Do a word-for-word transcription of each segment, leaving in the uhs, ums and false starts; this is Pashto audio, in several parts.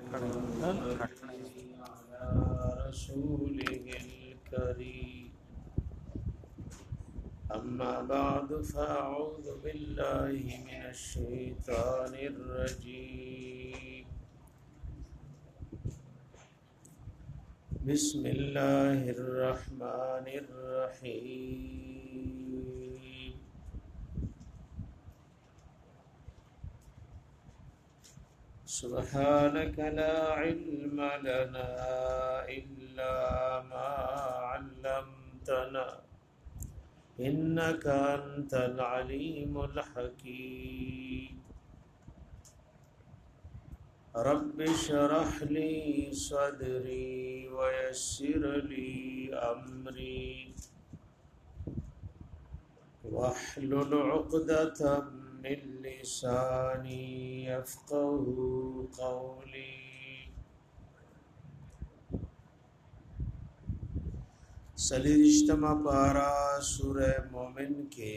رسوله الكريم أما بعد فأعوذ بالله من الشيطان الرجيم بسم الله الرحمن الرحيم سبحانك لا علم لنا إلا ما علمتنا إنك أنت العليم الحكيم رب اشرح لي صدري ويسر لي أمري واحلل عقدة من لساني يفقه قولي سلیرشتما پارا سورہ مومن کے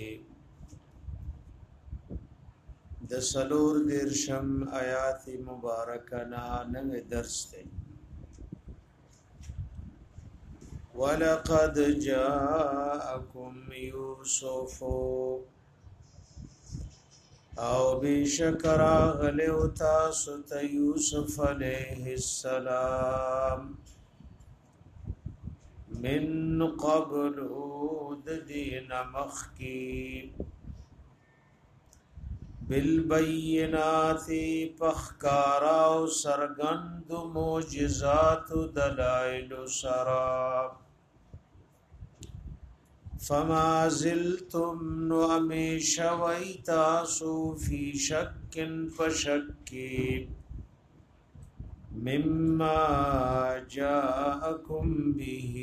د سلور درشم آیات مبارکنا نو درس تے وَلَقَدْ جَاءَكُمْ يُوسُفُ او بشکر غلیو تاسو ته یوسف علیہ السلام من قبل دین مخکی بالبینات پخکارا و سرگند موجزات دلائل سراب فما زلتم نو امیشا ویتاسو فی شک فشکی مما جاءکم به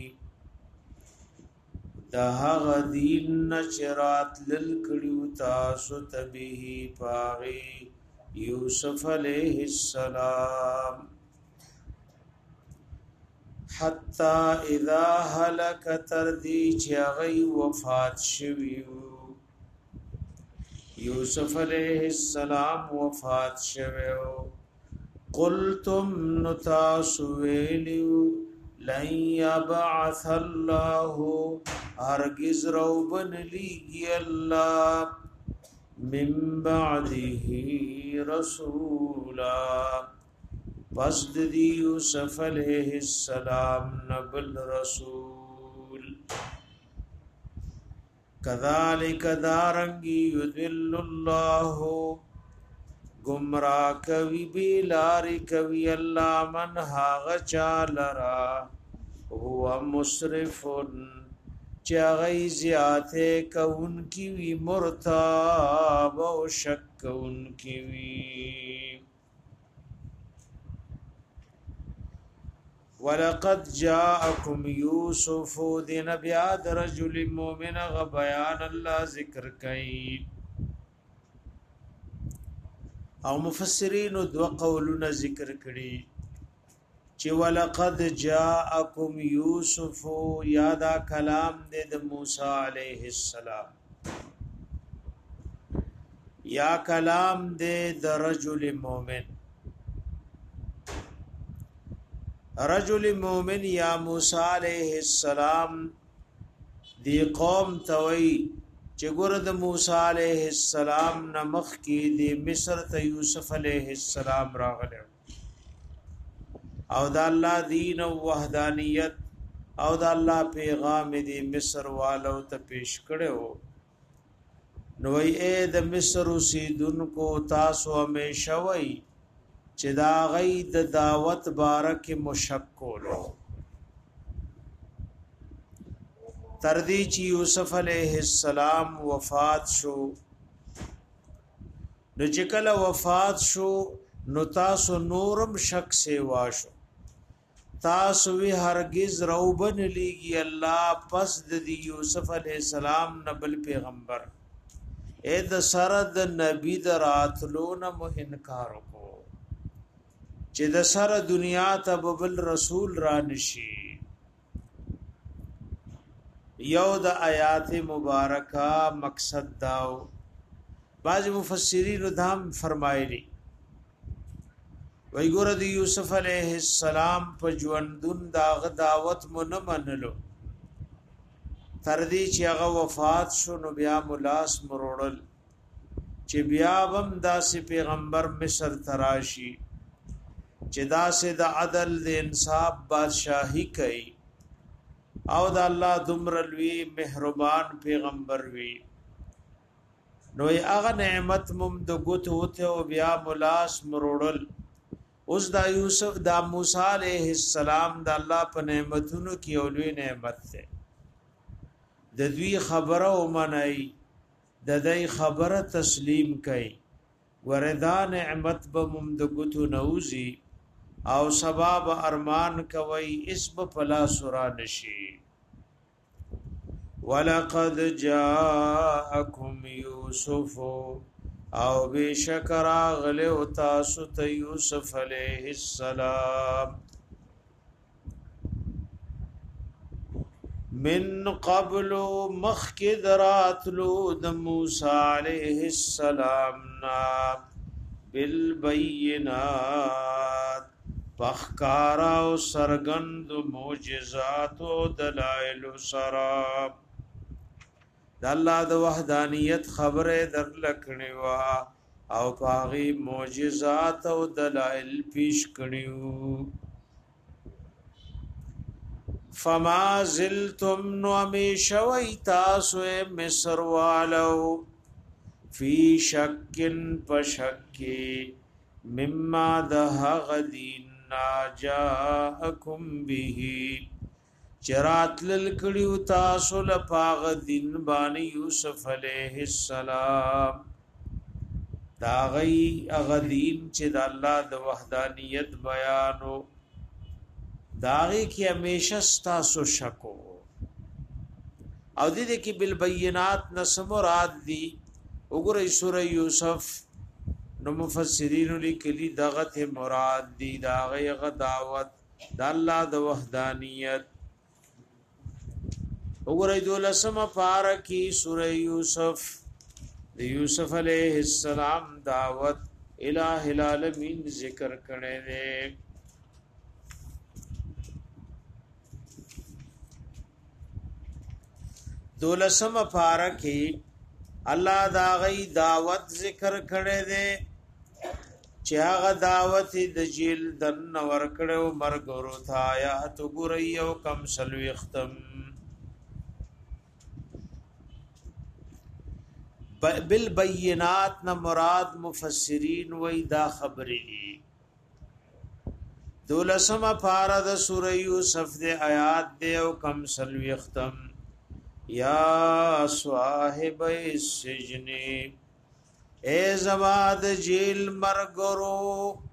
دها غدین نچرات للکڑیو تاسو تبه پاغی یوسف علیہ السلام حتی اذا حلک تردی چیغی وفات شویو یوسف علیہ السلام وفات شویو قلتم نتاسویلیو لن یبعث اللہ ہرگز روبن لیگی اللہ من بعده رسولا پس دی یوسف علیہ السلام نبل رسول کذالک دارنگی یذل اللہ گمراہ کوي بی لاری کوي الله من هاغ چالرا هو مسرف چاغی زیاته کون کی وی مرتاب او شک کون کی وی ولقد جاءكم يوسف دین بیاد رجل مؤمن غ بیان الله ذکر کئ او مفسرین دو قولونه ذکر کړي چې ولقد جاءکم یوسف یادا کلام د موسی علیہ السلام یا کلام د رجل مؤمن رجل مؤمن یا موسی علیہ السلام دی قوم توي چې ګور د موسی علیہ السلام نمخ کی دی مصر ته یوسف علیہ السلام راغله او د الله دین او وحدانیت او د الله پیغام دی مصر والو ته پیش کړو نو ای د مصر اوسیدونکو تاسو همیشه وای چې دا غي د دعوت بارک مشکولو تردی چی یوسف علیہ السلام وفات شو نو چکل وفات شو نو تاسو نورم شک سے واشو تاسو وی هرگز روبن لیگی اللہ پس دی یوسف علیہ السلام نبل پیغمبر اے د سرد نبی د راتلون مو انکار کو چې د سره دنیا ته بل رسول را نشي یو د آیات مبارکه مقصد داو بعض مفسرین دام فرمایلی وی ګور د یوسف علیه السلام په ژوندون داغ دعوت مون منلو تر دې چې هغه وفات شو نو بیا ملاس مروړل چې بیا هم داسې پیغمبر مصر تراشی چې داسې د عدل د انصاف بادشاہي کوي او د الله دمر لوی مهربان پیغمبر وی نو هغه نعمت مم د ګوت وته او بیا ملاس مروړل اوس دا یوسف دا موسی علیہ السلام د الله په نعمتونو کې اولوی نعمت ده د دوی خبره او منای د دې خبره تسلیم کړي وردا نعمت به مم د ګوت نوزي او سبب ارمان کوي اسب فلا سرا نشي ولقد جاءكم يوسف او بشکر غلو تاسو ته یوسف علیہ السلام من قبل مخکدراتلو د موسی علیہ السلام نا بالبینات پخکارا او سرگند معجزات او دلائل سراب د الله د وحدانیت خبره در لکړی وا او پاغي معجزات او دلائل پیش کړیو فما زلتم نومیشوی تاسو مصر والو فی شکن پشکی مما ده غدین ناجاءکم به چرات للکړیو تاسو لپاغ دین باندې یوسف علیہ السلام دا غي اغدین چې د الله د وحدانیت بیانو داغه کې همیشه تاسو شکو او دې کې بالبينات نسمراد دي وګورئ سوره یوسف نو مفسرین لیکلي دغه مراد دي داغه غ دعوت د الله د وحدانیت وګورئ دولسمه پارا کې سوره یوسف د یوسف علیہ السلام دعوت الہ العالمین ذکر کړي دي دولسمه پارا کې الله دا غي دعوت ذکر کړي دي چې هغه دعوت د جیل دن ور کړو مرګ ورو تھا یا تو ګورئ او کم سلوي ختم بالبينات نہ مراد مفسرین وی دا خبری دولسمه پارا د سوره یوسف د آیات دی او کم سلوی ختم یا صاحب السجن اے زواد جیل مرګرو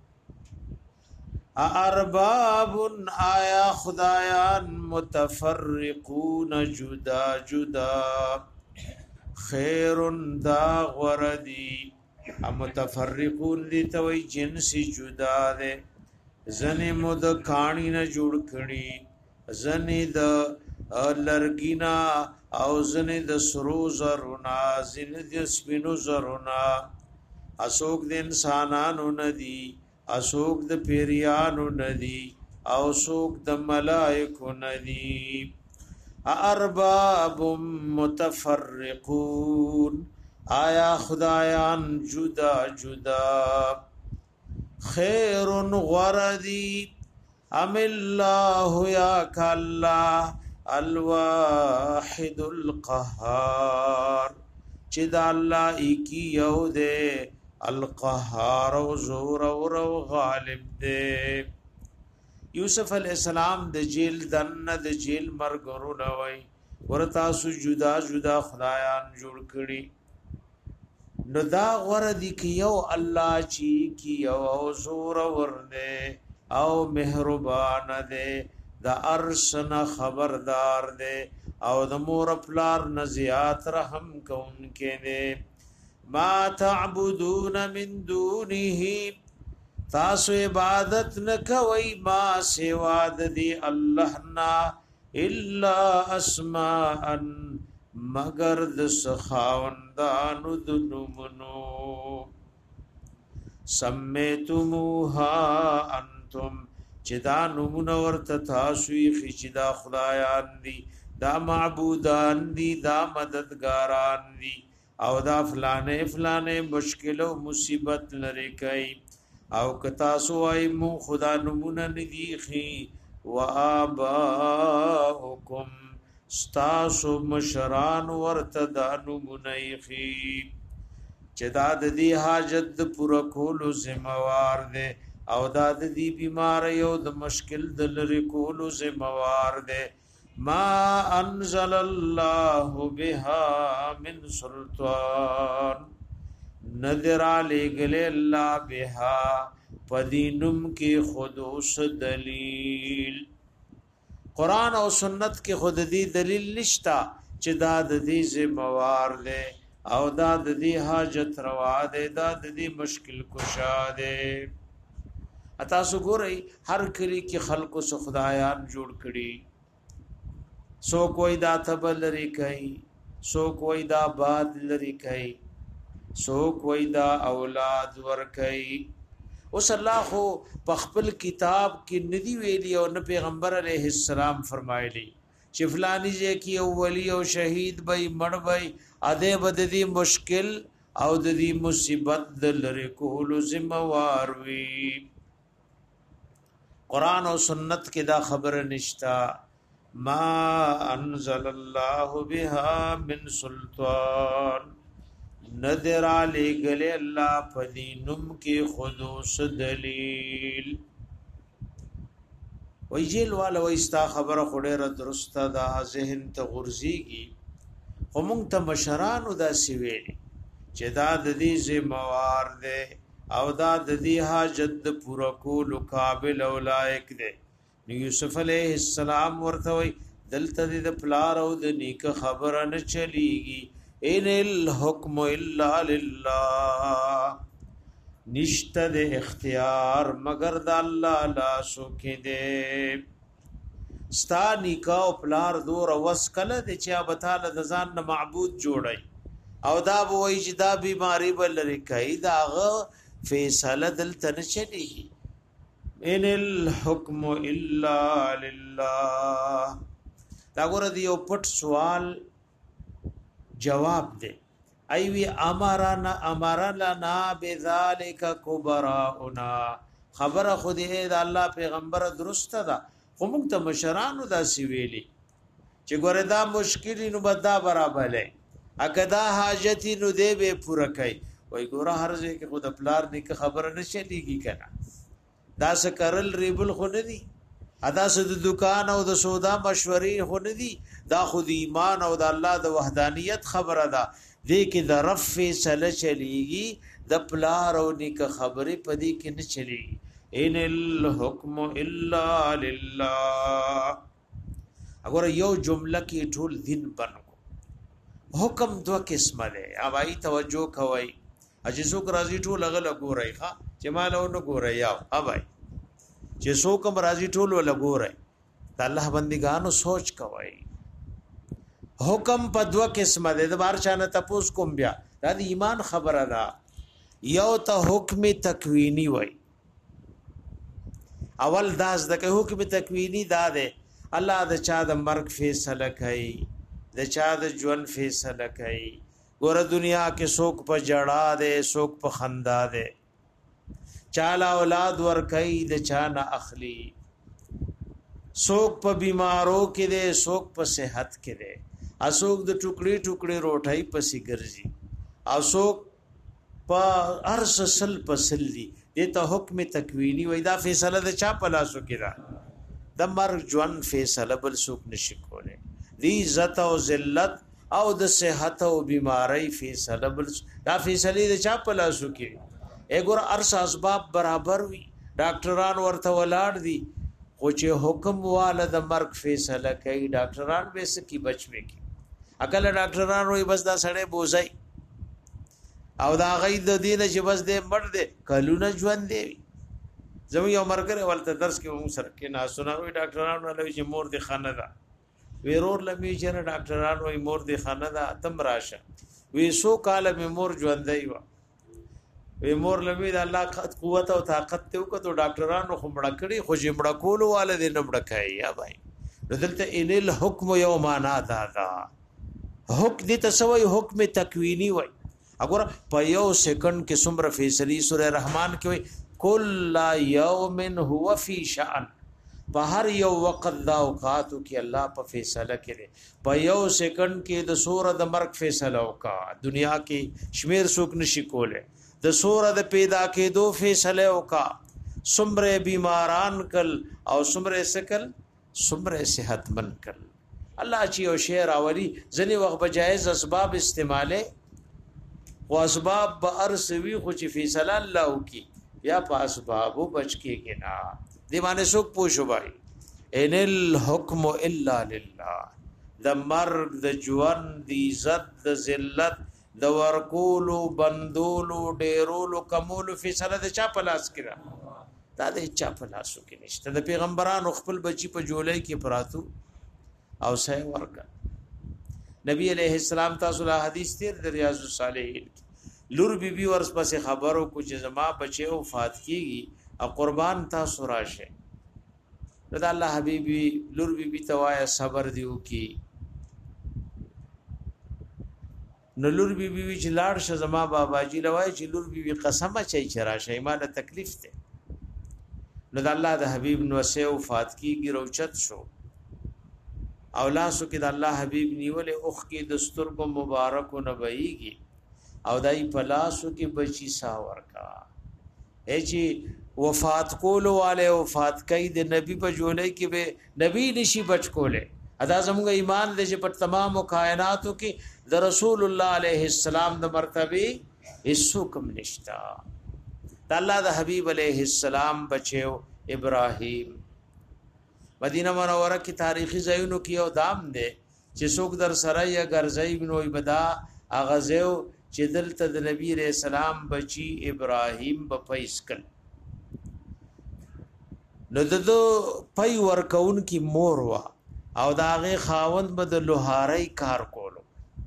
ارباب آیا خدایان متفرقون جدا جدا خیر دا غردی متفرقون دی توي جنس جدا ده زنه مود کانی نه جوړ کړي زنه د لرګینا او زنه د سرو زرونا زنه د سپینو زرونا اسوک د انسانانو ندي اسوک د پیریانو ندي او سوک د ملائکو ندي ارباب متفرقون آیا خدایان جدا جدا خیر غردی ام اللہ یا کاللہ الواحد القهار چې دا الله ایکی یو دے القهار او زور او غالب دے یوسف علیہ السلام د جیل دن د جیل مرګرو نوای ورتا سو جدا جدا خدایان جوړ کړي نو دا غره دی کیو الله چی کیو او زور ورده او مهربان ده د ارسنا خبردار ده او د مور پلار نزیات رحم کون کې ده ما تعبدون من دونه تاسو عبادت نکوي ما سوا د دی الله نا الا اسماء مگر د سخاوندانو د نومونو سمیتموها انتم چې دا نمونه ورته تاسو یې چې دا خدایان دي دا معبودان دي دا مددګاران دي او دا فلانه فلانه مشکل او مصیبت لري کوي او که تاسو وايي مو خدا نمونه ندي خي وآباؤکم ستاسو مشران ورته دا نمونه خي چې دا د دې حاجت د پوره کولو ذمہوار دی او دا د دې بیماری او د مشکل د لری کولو ذمہوار دی ما انزل الله بها من سلطان نذر علی گل الله بها پدینم کې خودوس دلیل قران او سنت کې خود دې دلیل نشتا چې دا د دې ذمہوار دی او دا د دې حاجت روا ده دا د دې مشکل کشا ده اتا سو ګورئ هر کلی کې خلقو سو خدایان جوړ کړي سو کوئی دا تبل لري کوي سو کوئی دا باد لري کوي سو کوئی دا اولاد ور کوي اوس الله خو په خپل کتاب کې ندی ویلی او نه پیغمبر علیه السلام فرمایلی چې فلانی چې کی اولی او شهید بای مړ بای اده بد دي مشکل او د دې مصیبت د لری کول ذمہوار وی قران او سنت کې دا خبر نشتا ما انزل الله بها من سلطان نذر علی گل الله فدینم کې خودوس دلیل ویجیل والا وستا خبره خډه درسته دا ذهن ته غرزيږي همون ته مشرانو دا سویل چې دا د دې ذمہوار دی او دا د دې حاجت د پوره کولو قابل او لایق دی یوسف علیہ السلام ورته وی دلته د پلار او د نیک خبره نه چلیږي ان الحكم الا لله نشته د اختیار مگر د الله لا سو کې دې ستا نکاح او پلار دور وس کله د چا بتاله د ځان نه معبود جوړي او دا وایي چې دا بیماری بل لري کوي دا غ فیصله دلته نه چلی ان الحكم الا لله دا ګور دی یو پټ سوال جواب دے ایوی امرنا امرنا بذالک کبراؤنا خبر خود اې دا الله پیغمبر درست ده خو موږ ته مشرانو دا سی ویلي چې ګوره دا مشکل نو بدا برابرې اګه دا حاجت نو دې به پوره کوي وای ګوره هر ځای کې خود خپلار نیک خبر نه چلیږي کنه دا سکرل ریبل خو نه دي ادا سد دکان او د سودا مشورې خو نه دي دا خود ایمان او د الله د وحدانیت خبره ده دې کې د رف فیصله چلیږي د پلار او نیک خبرې پدې کې نه چلیږي ان الحكم الا لله اگر یو جمله کې ټول دین بنو حکم دو قسمه ده اوای توجه کوي اجزو راضی ټول غل ګورای ښا چې مالونه ګورای یا اوای چې څوک راضی ټول ول ګورای د الله بندګانو سوچ کوي حکم په دوه قسمه ده د بار چانه تپوس کوم بیا د ایمان خبره ده یو ته حکم تکوینی وای اول داس د حکم تکوینی دا ده الله د چا د مرګ فیصله کوي د چا د ژوند فیصله کوي ګور دنیا کې څوک په جړا ده څوک په خندا ده چالا اولاد ور کوي د چا نه اخلي څوک په بیمارو کې ده څوک په صحت کې ده اسوک د ټوکړي ټوکړي روټي پسې ګرځي او څوک په ارس سل پسل دي دته حکم تکوینی وای دا فیصله د چا په لاسو کې ده د مرګ ژوند فیصله بل څوک نشي کوله دی عزت او ذلت او د صحت او بیماری فیصله بل دا فیصله د چا په لاسو کې اګور ارس اسباب برابر وي ډاکټران ورته ولاړ دي خو چې حکم واله د مرګ فیصله کوي ډاکټران به سکی بچوي کی اکل ډاکټران وي بس دا سړی بوزای او دا غي د دین چې بس دې مړ دې کلونه ژوند دی زمو یو مرګره ولته درس کې مو سره کې نه سنوي ډاکټران ولوي چې مور دې خانه ده ویرور لمي چې ډاکټران وي مور دې خانه ده تم راشه وی سو کال می مور ژوند دی و وی مور لوی د الله قوت او طاقت ته وکړو ډاکټرانو خو مړه کړی خو چې مړه کول والد نه مړه کوي یا بھائی دلته ان الحكم یومانا دادا حکم دي تسوي حکم تکوینی وای اگر په یو سکند کې څومره فیصله سوره رحمان کې وای کل یوم هو فی شأن په هر یو وخت دا اوقاتو کې الله په فیصله کړي په یو سکند کې د سوره د مرګ فیصله وکا دنیا کې شمیر څوک نشي کوله د سوره د پیدا کېدو فیصله وکا سمره بیماران کل او سمره سکل سمره صحتمن کل الله چې او شعر اولی ځنی وخت بجایز اسباب استعماله او اسباب به ارسوي خو چې فیصله الله وکي یا په اسبابو بچ کېږي نه دی باندې څوک پوښو بھائی ان الحكم الا لله د مرګ د جوان د عزت د ذلت د ورکولو بندولو ډیرولو کمولو فیصله د چا په لاس کې را دا د چا په لاسو کې نشته د پیغمبرانو خپل بچی په جولای کې پراتو او سه ورکا نبی علیہ السلام تاسو له حدیث تیر د ریاض الصالحین لور بی بی ورس پس خبرو کو چې زما بچي وفات کیږي او قربان تاسو راشه رضا الله حبیبی لور بی بی توایا صبر دیو کی نو لور بی بی چې لاړ شه زما بابا جی لوای چې لور بی بی قسمه چي چې راشه ایمانه تکلیف ته نو د الله د حبیب نو سه وفات کیږي روچت شو او لاسو کې د الله حبیب نیولې اوخ کې دستور کو مبارک نه وایږي او دای په لاسو کې بچی سا ورکا اچي وفات کول والے وفات کوي د نبی په جولای کې به نبی نشي بچ کوله ادا زموږ ایمان دې چې په تمام کائناتو کې د رسول الله علیه السلام د مرتبه هیڅ کم نشتا د الله د حبیب علیه السلام بچو ابراهیم مدینه منوره کې تاریخي ځایونو کې یو دام دی چې څوک در سره یا ګرځي بنو عبدا اغازو چې دلته د نبی رسول سلام بچي ابراهیم په پیسکل نو ددو پای ورکون کی مور وا او داغه خاوند بد لوهاری کار کولو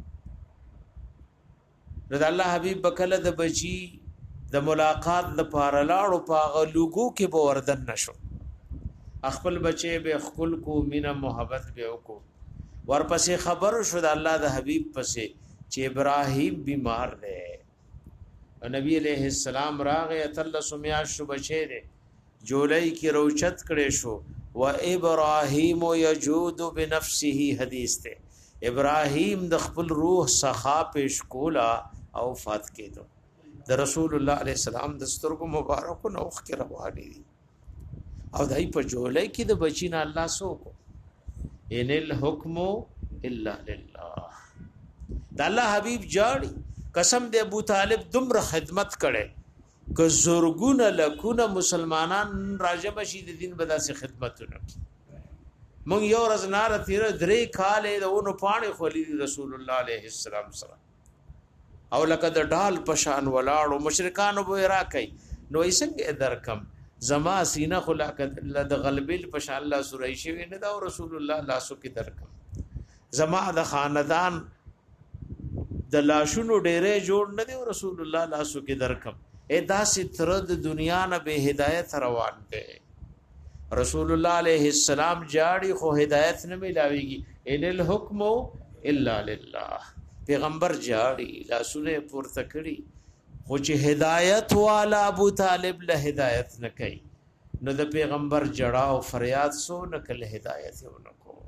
نو د الله حبیب بکله د بچی د ملاقات د پاره لاړو پاغه لوګو کې به وردن نشو خپل بچي به خپل کو مینا محبت به وکړو ورپسې خبر شو د الله د حبیب پسې چې ابراهیم بیمار دی نبی علیہ السلام راغه تل سمیا شو بچی دی جولای کی روچت کړي شو و ابراهیم یجود بنفسه حدیث ته ابراهیم د خپل روح سخا پیش کولا او فات کېدو د رسول الله علیه السلام د سترګو مبارک نوخ کې رواني دي او دای په جولای کې د بچینا الله سو کو ان الحكم الا لله د الله حبیب جاړي قسم د ابو طالب دمر خدمت کړي که زورګونه لکونه مسلمانان راجب شي د دین بداسه خدمتونه مونږ یو ورځ نار تیر درې کاله دونو پانی خولي رسول الله عليه السلام سره او لکه د ډال پشان ولاړو مشرکانو به راکای نو یې درکم زما سینه خلا د غلبل پشان الله سورای شي نه دا رسول الله لاسو کې درکم زما د خاندان د لاشونو ډېرې جوړ نه دی رسول الله لاسو کې درکم اے داسې تر د دنیا نه به هدایت روان دي رسول الله علیه السلام جاړي خو هدایت نه ملاويږي ان الحكم الا لله پیغمبر جاړي لاسونه پورته کړي خو چې هدایت والا ابو طالب له هدایت نه کوي نو د پیغمبر جړه او فریاد سو نه کله هدایت ونکو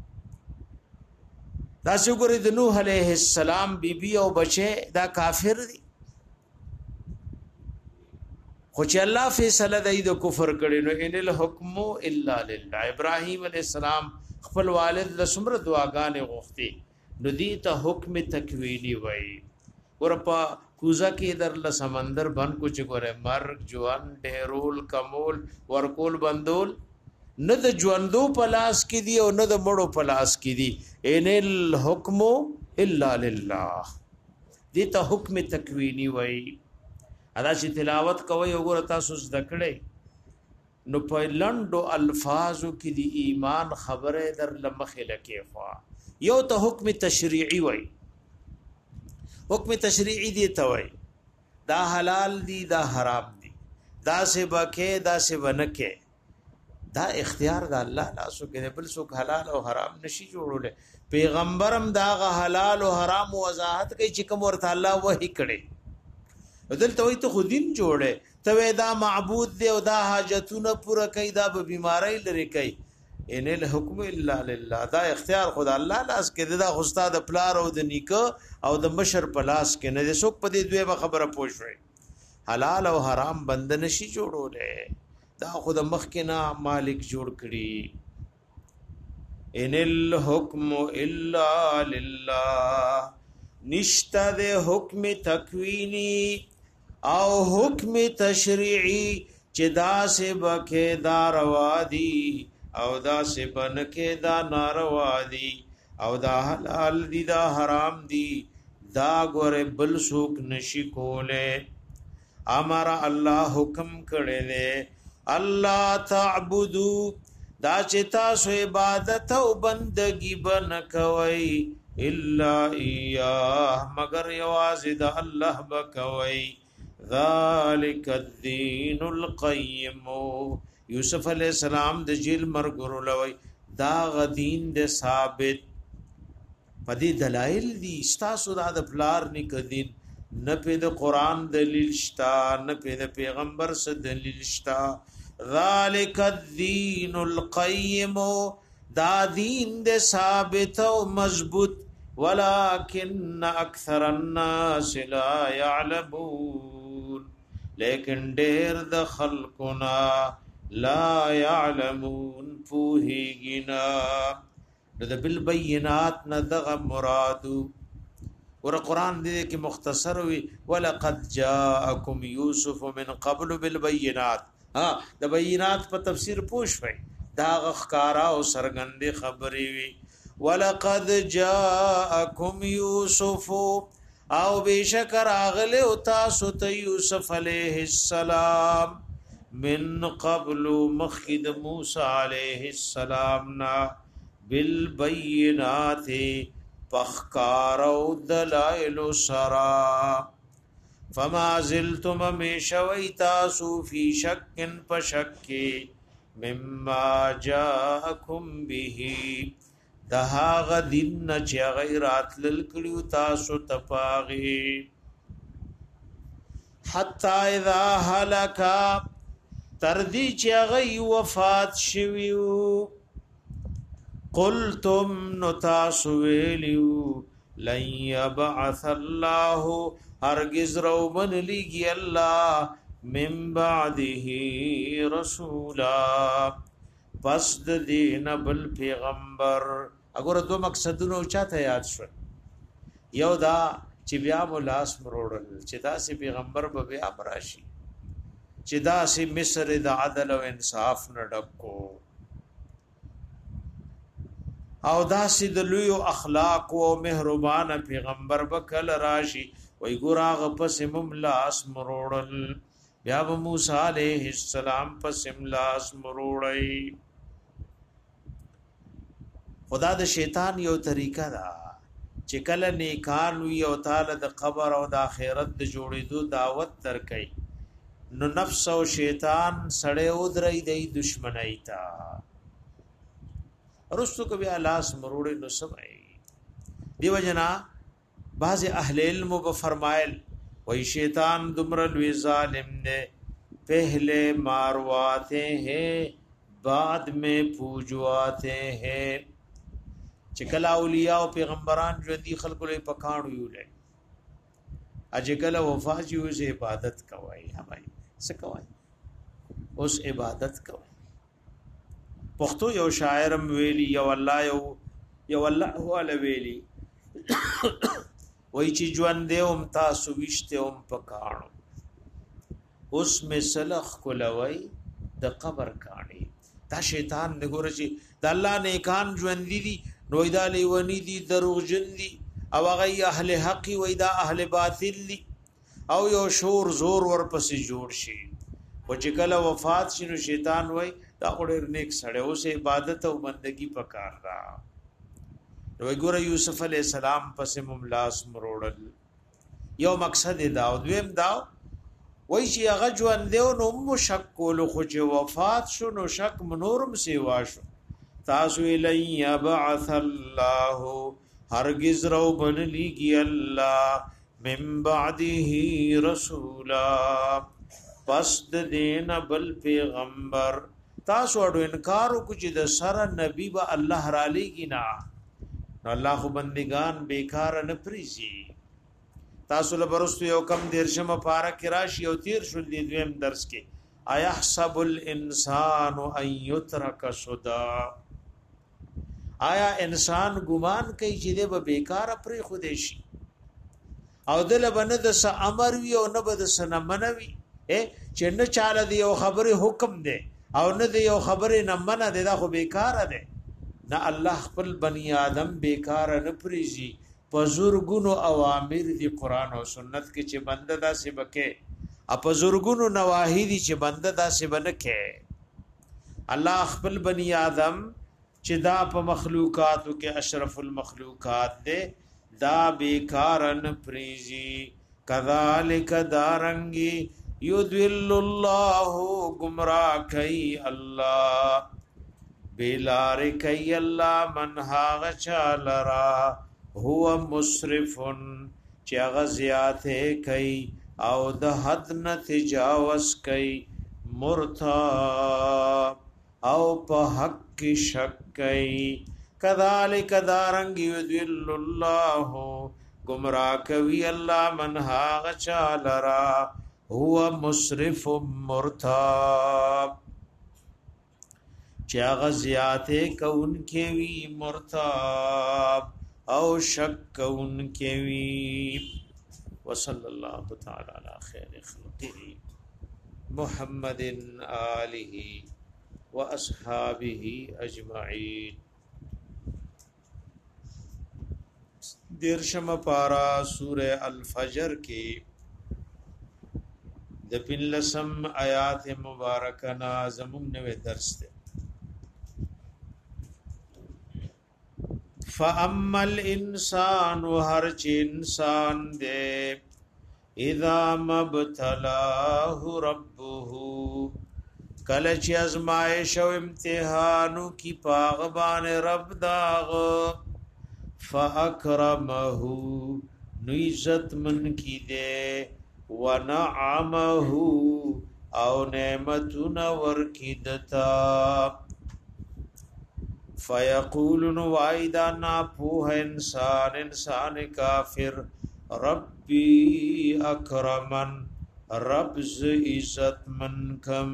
دا شکر د نوح علیه السلام بیبي او بچي دا کافر دي خو چې الله فیصله دی د کفر کړي نو ان الحكم الا لله ابراهيم عليه السلام خپل والد له سمره دعاګانې غوښتي نو دي ته حکم تکوینی وای ورپا کوزا کې در له سمندر بن کو چې ګوره مرګ جوان ډېرول کمول ورکول بندول نه د ژوندو پلاس کې دی او نه د مړو پلاس کې دی ان الحكم الا لله دي ته حکم تکوینی وای ادا چې تلاوت کوي وګوره تاسو ذکرې نو په لندو الفاظو کې دی ایمان خبره در لمخه لکه خوا یو ته حکم تشریعي وای حکم تشریعي دی ته وای دا حلال دي دا حرام دي دا سے بکه دا سے ونکه دا اختیار دا الله لاسو کې بل څوک حلال او حرام نشي جوړول پیغمبرم دا حلال او حرام وضاحت کوي چې کوم ورته الله وحي کړي دلته وي ته خودین جوړه ته دا معبود دی او دا حاجتونه پوره کوي دا به بیماری لري کوي ان الحكم الا لله دا اختیار خدا الله لاس کې دا استاد پلار او د نیکه او د مشر په لاس کې نه څوک په دې دوه خبره پوښوي حلال او حرام بند نشي جوړول دا خود مخ کې نه مالک جوړ کړي ان الحكم الا لله نشتا د حکم تکوینی او حکم تشریعی چې دا سے بکه دا روا دی او دا سے بنکه دا ناروا دی او دا حلال دی دا حرام دی دا ګوره بل څوک نشي کوله امر الله حکم کړي دے الله تعبدو دا چې تاسو عبادت او بندگی بن کوي الا اياه مگر یوازې د الله بکوي ذالک الدین القیم یوسف علیہ السلام د جیل مرګ لوي دا غدین د ثابت پدې دلایل دي استاسو د فلار نکدین نه په د قران دلیل شتا نه په د پیغمبر سره دلیل شتا ذالک الدین القیم دا دین د ثابت او مضبوط ولکن اکثر الناس لا يعلمون لیکن ډیر د خلقنا لا يعلمون فوهینا د بالبينات ندغ مرادو ور قران دې کې مختصر وي ولقد جاءكم يوسف من قبل بالبينات ها د بینات په تفسیر پوښوي دا غخکارا او سرګندې خبرې وي ولقد جاءكم يوسف او بشکر اغله او تاسو ته یوسف علیه السلام من قبل مخد موسی علیه السلام نا بالبينات فخکار او دلائل سرا فما زلتم میشوی تاسو فی شک پشک مما جاءکم به دهاغ دین چی غیرات للکلیو تاسو تپاغی حتی اذا حلکا تردی چی غی وفات شویو قلتم نتاسو ویلیو لن یبعث اللہ ہرگز رو بن لیگی اللہ من بعده رسولا پس د دین بل پیغمبر اگر دو مقصدونو چاته یاد شو یو دا چې بیا مولاس مروړل چې دا سي پیغمبر به بیا براشي چې دا سي مصر د عدل او انصاف نه ډکو او دا سي د لوی اخلاق او مهربان پیغمبر بکل راشي وای ګراغ پس مملاس مروړل بیا موسی علیہ السلام پس مملاس مروړی خدا د شیطان یو طریقه دا چې کله نیکان وی او تعالی د قبر او د آخرت د جوړېدو دعوت درکې نو نفس او شیطان سړې او درې دی دشمنی تا رستو کو بیا لاس مروړې نو سمای دیو جنا بعض اہل علم و فرمائل وہی شیطان دمر لوی ظالم نے پہلے مارواتے ہیں بعد میں پوجواتے ہیں چکلا اولیاء و پیغمبران جو دی خلق لے پکانو یو لے اجکلا وفات یو سے عبادت کوئی ہمائی سکوائی اس عبادت کوئی پختو یو شاعرم ویلی یو اللہ یو یو اللہ ہوا لویلی وای چې ژوند دې اوم تاسو وشته اوم پکانو اوس می سلخ کولوي د قبر کانی دا شیطان نګور شي د الله نیکان ژوند دي نو دا لیونی دي دروغجن دي او هغه اهل حق وای دا اهل باطل دي او یو شور زور ور پسې جوړ شي او چې کله وفات شنو شیطان وای دا اورر نیک سړی اوس عبادت او بندگی پکار را نو ګوره یوسف علی السلام پس مملاس مروړل یو مقصد دا او دویم دا وای چې هغه ژوند دیو نو مشک کول خو چې وفات شو نو شک منورم سیوا شو تاسو الی یبعث الله هرگز رو بنلیږي الله من بعده رسولا پس د دین بل پیغمبر تاسو اډو انکار وکړي چې د سره نبی به الله را لېږي نه نو الله خو بندگان بیکار نه پریزي تاسو له برستو یو کم دیرشم پارک راشي او تیر شول دی دویم درس کې ايحسب الانسان ان يترك سدى آیا انسان ګمان کوي چې دی به بیکار پرې خو دی شي او دل بنه د س امر وی او نه بد سن منوي چې نه چاله دی او خبره حکم دی او نه دی یو خبره نه منه دی دا خو بیکار دی نه الله خپل بنی آدم بیکار نه پریزي پزورګونو اوامر دی قران او سنت کې چې بنده دا سی بکې اپزورګونو نواهی دی چې بنده دا سی بنکه الله خپل بنی آدم چې دا په مخلوقاتو کې اشرف المخلوقات دی دا بیکار نه پریزي کذالک دارنګي یذل الله گمراه کوي الله بلار کوي الله من هاغ چالرا هو مسرفن چې غزيات کوي او د حد نه تجاوز کوي مرتا او په حق شک کوي کذالک دارنګ یذل الله گمراه کوي الله من هاغ چالرا هو مسرف مرتاب چا غزیات کون کې وی مرتاب او شک کون کې وی وصلی الله تعالی علی خیر خلقه محمد آله واصحابه اجمعین دیرشم پارا سورہ الفجر کی د پنلسم آیات مبارکہ نا زمون نوے درس دے فَأَمَّا الْإِنسَانُ هَرْچِ انسان دے اذا مبتلاه ربه کلچ ازمائش و امتحانو کی پاغبان رب داغ فَأَكْرَمَهُ نُعزت من کی دے ونعمه او نعمتنا ورکی دتا فیقولن وائدہ ناپوہ انسان انسان کافر ربی اکرمن رب ز عزت من کم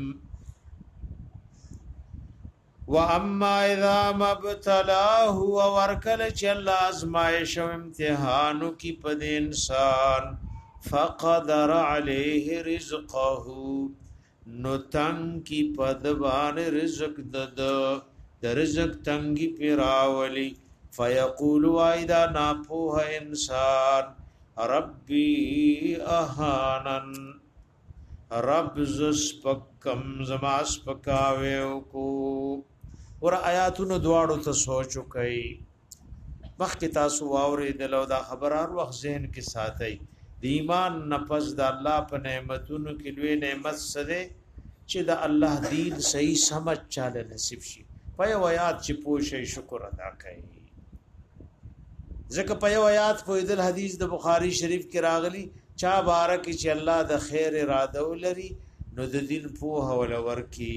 واما اذا مبتلاه ورکل چل ازمائش و امتحانو کی پد انسان فقدر علیه رزقه نو تنگ کی پدبان رزق دد در رزق تنگی پیراولی فیقول وائدہ ناپوہ انسان ربی احانن رب زسپکم زماس پکاویو کو اور آیاتونو دواړو ته سوچو کوي مخکې تاسو واورېدل او دا خبر هر وخت ذهن کې ساتئ د ایمان نفس د الله په نعمتونو کې لوی نعمت سره چې د الله دین صحیح سمجھ چاله نصیب شي په یو آیات چې پوښي شکر ادا کوي ځکه په یو آیات په دل حدیث د بخاری شریف کې راغلی چا بارک چې الله د خیر اراده ولري نو د دین په حواله ورکی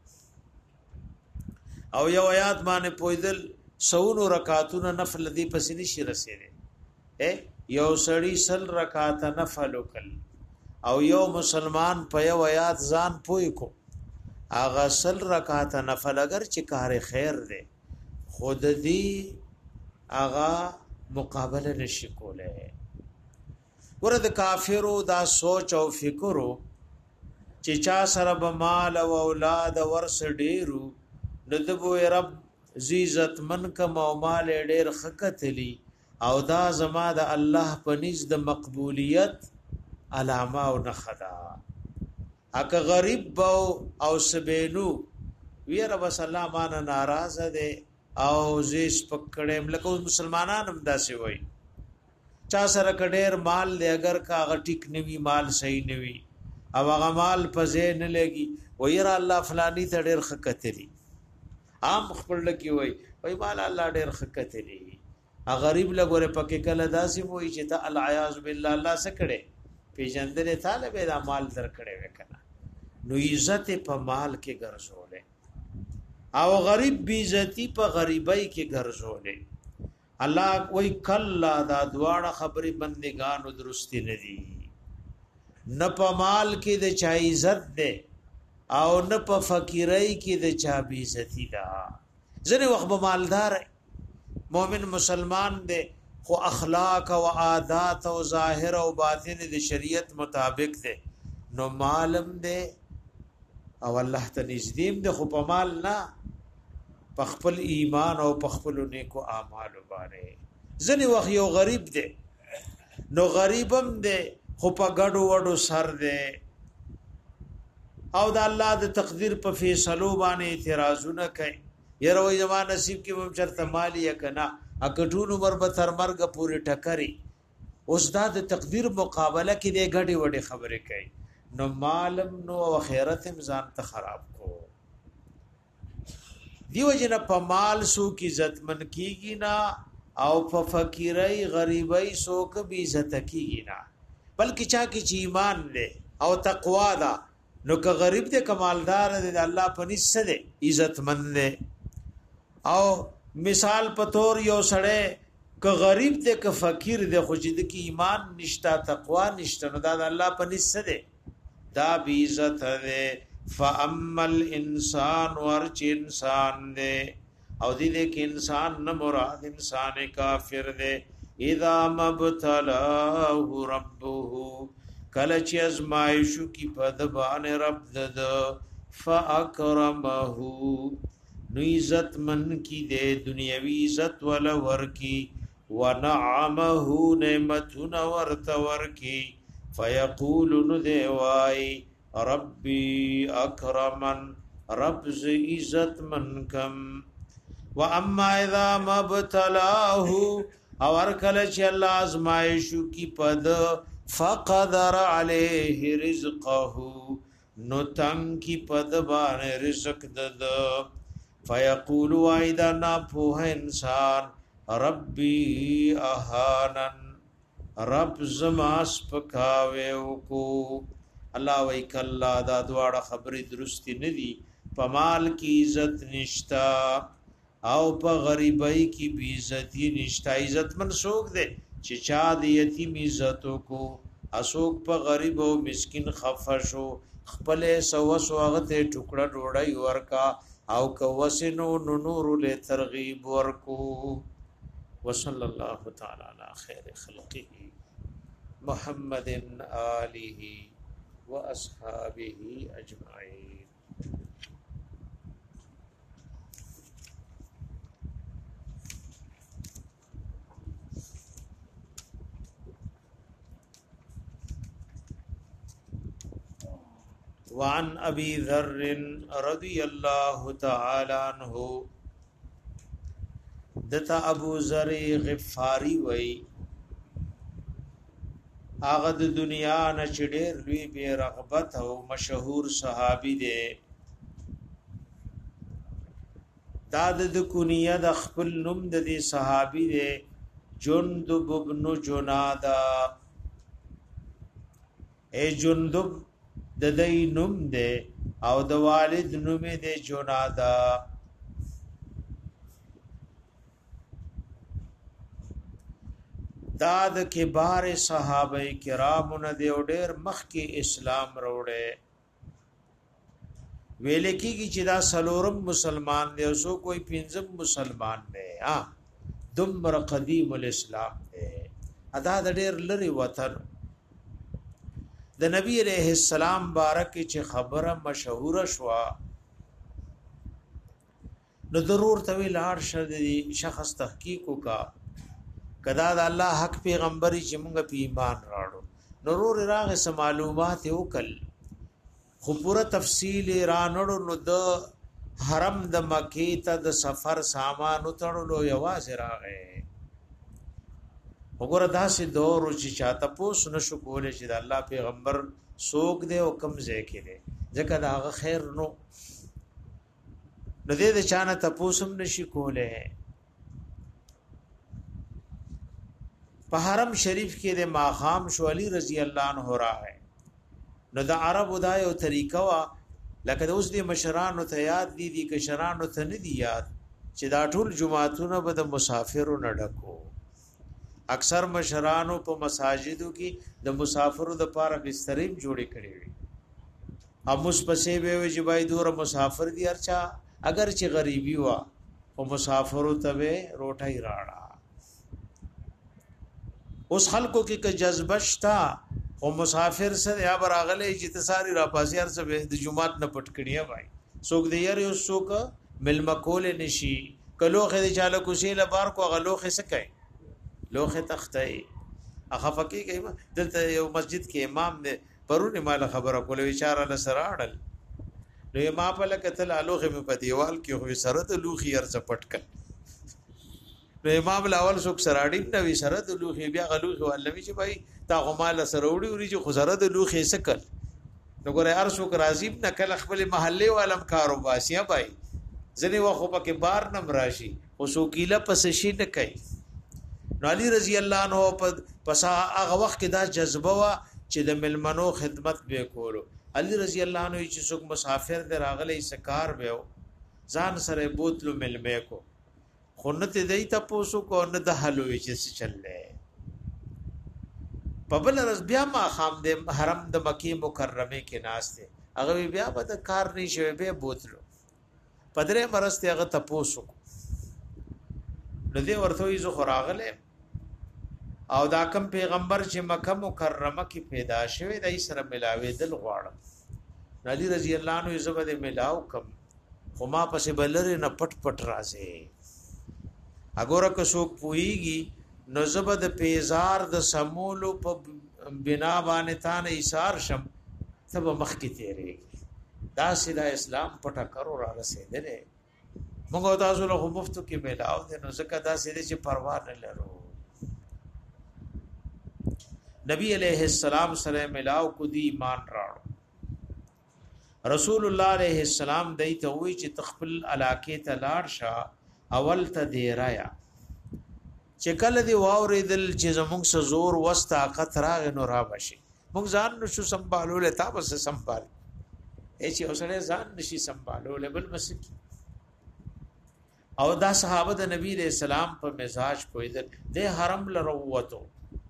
او یو آیات باندې په دل سونو رکعاتونه نفل دی پسې نشي رسېږي اے یو سړی سل رکعات نفل وکړ او یو مسلمان په یو آیات ځان پوي کو اغه سل رکعات نفل اگر چې کار خیر دی خود دی اغا مقابله نشي کوله ورته کافرو دا سوچ او فکرو چې چا سره به مال او اولاد ورس ډیرو ندبو رب عزت من کم او مال ډیر خکتلی او دا زما د الله پنځ د مقبولیت علامه او نخدا اګه غریب بو او سبینو ویره بس الله مان ناراض ده او زیس پکړم لکه مسلمانانو هم داسې وای چا سره کډیر مال دی اگر کا غټیک نوی مال صحیح نوی او هغه مال پځې نه لګي ويره الله فلاني ته ډېر خکتري عام خپل لکی وای وای مال الله ډېر خکتري ا غریب لګوره پکې کله داسې وای چې ته العیاذ بالله الله سکړي پیجندل طالب دا مال در کړي وکنه نو عزت په مال کې ګرځولې او غریب بی عزتی په غریبۍ کې ګرځولې الله وای کلا دا دواړه خبرې بندگانو درستی نه دي نه په مال کې د چا عزت ده او نه په فقیرۍ کې د چا بی عزتی ده ځنه وخت به مالدار مؤمن مسلمان ده خو اخلاق او عادات او ظاهر او باطن د شریعت مطابق ده نو معلوم ده او الله ته نږدې ده خو په مال نه په خپل ایمان او په خپل نیکو اعمال باندې ځنه وخت یو غریب ده نو غریبم ده خو په ګډو وډو سر ده او د الله د تقدیر په فیصلو باندې اعتراضونه کوي یره وای زما نصیب کې هم چرته مالی کنا اکټونو مر به تر مرګ پورې ټکري اوس دا د تقدیر مقابله کې د غړي وړي خبرې کوي نو مالم نو اخرت ځان ته خراب کو دیو جن په مال سو کی عزت من کیږي نا او په فقیرای غریبای سو ک بی عزت کیږي نا بلکې چا کی چې ایمان له او تقوا دا نو که غریب دې کمالدار دې الله په نسبت دې عزت مند دې او مثال په تور یو سړی که غریب دې که فقیر دې خو چې دې کی ایمان نشتا تقوا نشتا نو دا الله په نسبت دې دا بی عزت دې فاما الانسان ورچ انسان دې او دې دې کې انسان نه مراد انسان کافر دې اذا مبتلاه ربه کله چې ازمایشو کی پد باندې رب دد فاکرمه نو عزت من کی دے دنیاوی عزت ولا ور کی ونعمه نعمتنا ورت ور کی فیقول نو دی وای ربی اکرمن رب ز عزت من کم واما اذا مبتلاه اور کله چې الله ازمایشو کی پد فقدر عليه رزقه نو تم کی پدبان رزق دد فیقول وایدا نا په انسان ربي اهانن رب زماس پکاوي کو الله وای کلا دا دواړه خبرې درستی ندي پمال کی عزت نشتا او په غریبۍ کی بی عزتی نشتا عزت منسوک دے چې چا د یتیم عزتو کو اسوک په غریب او مسکین خفشو خپل سو سو هغه ته ټوکړه ډوړی ورکا او کوسنو نور له ترغیب ورکو وصلی الله تعالی علی خیر خلقه محمد آله واصحابه اجمعین وعن ابي ذر رضي الله تعالى عنه دتا ابو ذر غفاری وای هغه د دنیا نه چډیر لوی به رغبت او مشهور صحابي دی دا د کونیه د خپل نوم د دې صحابي دی جندب ابن جنادا اے جندب د دې نوم دی او د والد نوم دی جنادا دا د کبار صحابه کرامو نه دی او ډېر مخکې اسلام وروړي ویل کېږي چې دا سلورم مسلمان دی او سو کوئی پنځم مسلمان دی ها دمر قدیم الاسلام دی ادا د ډېر لري وطن د نبی علیہ السلام بارک چې خبره مشهور شوا نو ضرور توی لار شد شخص تحقیق کا کدا د الله حق پیغمبري چې موږ په ایمان راړو ضرور راغه سم معلومات وکل خو پورا تفصیل رانړو نو د حرم د مکی ته د سفر سامان وتړلو یواز راغه وګوره داسې دور چې چاته پوس نشو کولای چې د الله پیغمبر سوک دے او کم ځای کې دی ځکه دا هغه خیر نو نو دې د چانه تپوسم نشي کوله په حرم شریف کې د ماخام شو علی رضی الله عنه راغی نو د عربو دا یو طریقه وا لکه د اوس د مشرانو ته یاد دي دي کشرانو ته نه دی یاد چې دا ټول جمعهتونه به د مسافرو نه ډکو اکثر مشرانو په مساجدو کې د مسافرو د پاره بستریم جوړې کړې وي اموس پسې به وي چې بای دور مسافر دي ارچا اگر چې غریبي وا او مسافرو ته روټي راړه اوس خلکو کې که جذبه شتا او مسافر سره یا براغله چې تساری را پاسي هر څه د جمعات نه پټ کړیا وای څوک دی یاره اوس څوک ملمکول نشي کلوخه دی چاله کوشیله بار کو غلوخه سکای لوخه تختای اخه فقې کوي دلته یو مسجد کې امام دی پرونه مال خبره کوله اشاره لسره اړل نو ما په لکتل الوخه په دیوال کې خو سره د لوخي هر څه پټ کړ نو امام الاول څوک سراډیم نو سره د لوخي بیا غلوخي ولوي چې بھائی تا غمال سره وړي وري چې خو سره د لوخي سکل نو ګوره هر څوک راضی نه کله خپل محله والم کاروباسیا بھائی ځنی وخو پکې بار نم راشي او سوکیله پس شي نه کوي نو علي رضی الله عنه پس هغه وخت کې دا جذبه وا چې د ملمنو خدمت به کولو علي رضی الله عنه چې څوک مسافر دی راغلی سکار به ځان سره بوتلو ملمه کو خونت دی تاسو کو نه د حلوي چې چللې په بل ورځ بیا ما خام د حرم د مکی مکرمه کې ناس دي هغه بیا به د کار نه شوي به بوتلو پدره مرسته هغه تاسو کو نو دی ورته یې زو خراغله او دا کم پیغمبر چې مکه مکرمه کې پیدا شوی دای سره ملاوي دل غواړم نبی رضی الله عنه زبده ملاو کم خو ما پسې بلره نه پټ پټ راځي اګوره که څوک پويږي نو زبده پیزار د سمولو په بنا باندې تان ایثار شم سب مخ کې تیرې دا سیدا اسلام پټه کرو را رسیدلې موږ تاسو له مفتو کې ملاو دي نو زکه دا سیدې چې پروا نه لرو نبی علیہ السلام سره ملاو کو دی ایمان راړو رسول الله علیہ السلام دای ته وی چې تخپل علاقه ته لاړ شه اول ته دی رایا چې کله دی واوریدل چې زموږ سره زور وس طاقت راغ نو را بشي موږ ځان نشو سنبالول تاسو سنبال اې چې اوسره ځان نشي سنبالول بل مسکی او دا صحابه د نبی علیہ السلام په مزاج پویدل د حرم لروتو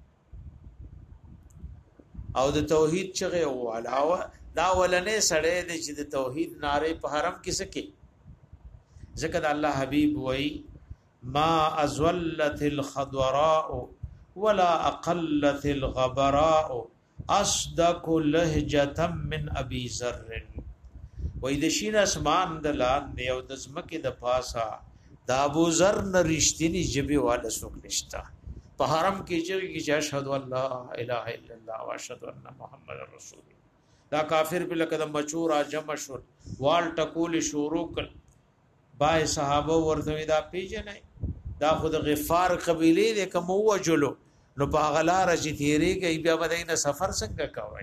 او د توحید چغه والاو دا ولنه سړی د چې د توحید ناره په حرم کې سکی ذکر الله حبیب وای ما ازلت الخضراء ولا اقلت الغبراء اصدق لهجه من ابي ذر وای د شین اسمان د لاندې او د زمکه د پاسا د ابو ذر نرشتنی جبه والا سوک نشتا په حرم کې چې اشهد الله اله الا الله واشهد ان محمد رسول الله دا کافر په لکه د مچور جمع شو وال ټکول شروع کړ بای صحابه ورته دا پیژنې دا خود غفار قبيله دې کوم وجلو نو په غلار چې تیری کوي بیا بدینه سفر څنګه کوي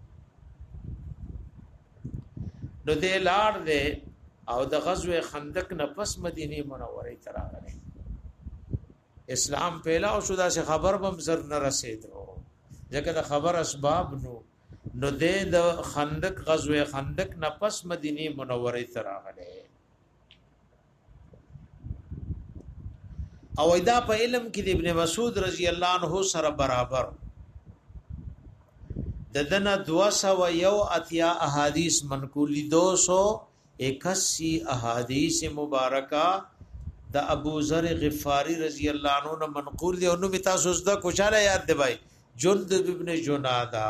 نو دې لاړ دې او د غزوه خندق نه پس مدینه منوره ته راغله اسلام پهلا او شدا سے خبر بم زر نه رسیدو ځکه د خبر اسباب نو نو د خندق غزوه خندق نه پس مدینه منوره ته راغله او ایدا په علم کې د ابن مسعود رضی الله عنه سره برابر د دنه دو سو یو اتیا احادیث منقولی دو سو اکاسی احادیث مبارکہ د ابو ذر غفاری رضی الله عنه نه منقول دي او نو تاسو زده کوچاله یاد دی بھائی جندب ابن جنادا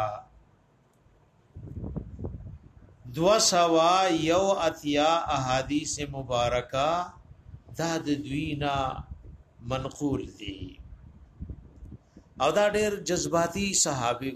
دو سوا یو اتیا احادیث مبارکہ دا د دوینا منقول دي او دا ډېر جذباتي صحابي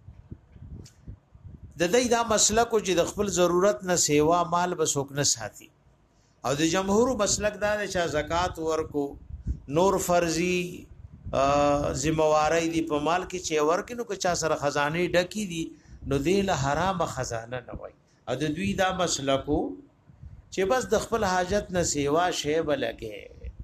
د دې دا مسلک چې د خپل ضرورت نه سیوا مال بسوک نه ساتي او د جمهور مسلک دا چې زکات ورکو نور فرضي ذمہواری دی په مال کې چې ورکینو که چا سره خزانه ډکی دي نو دی له حرام خزانه نه وای او د دوی دا مسلکو چې بس د خپل حاجت نه سیوا شی بلګي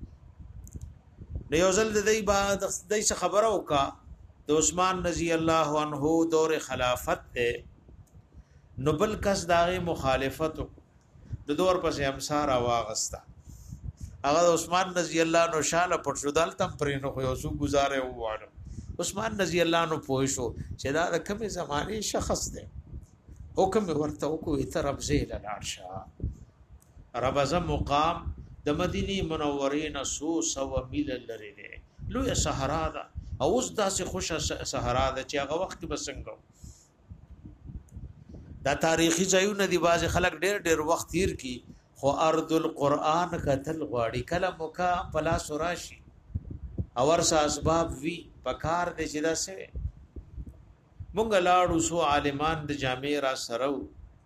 نو یو ځل د دې بعد د دې خبره وکا د عثمان رضی الله عنه دور خلافت ته نو بل کس داغه مخالفت د دور پسې امسار واغستا هغه عثمان رضی الله عنه شاله پټ شو دلته پرې نو یو سو گزاره وانه عثمان رضی الله عنه پوه شو چې دا د کومه زمانه شخص دی حکم ورته وکړي تر ابزیل الارشا ربزه مقام د مدینه منورې نه سو سو میل لري دی لوی صحرا ده او اوس داسې خوشا صحرا ده چې هغه وخت بسنګو دا تاریخي ځایونه دی باز خلک ډېر ډېر وخت تیر کی خو ارض القرآن کتل غواړي کله موکا پلا سوراشي اور سا اسباب وی پکار دې چې دا سوي مونږ لاړو سو عالمان د جامع را سرو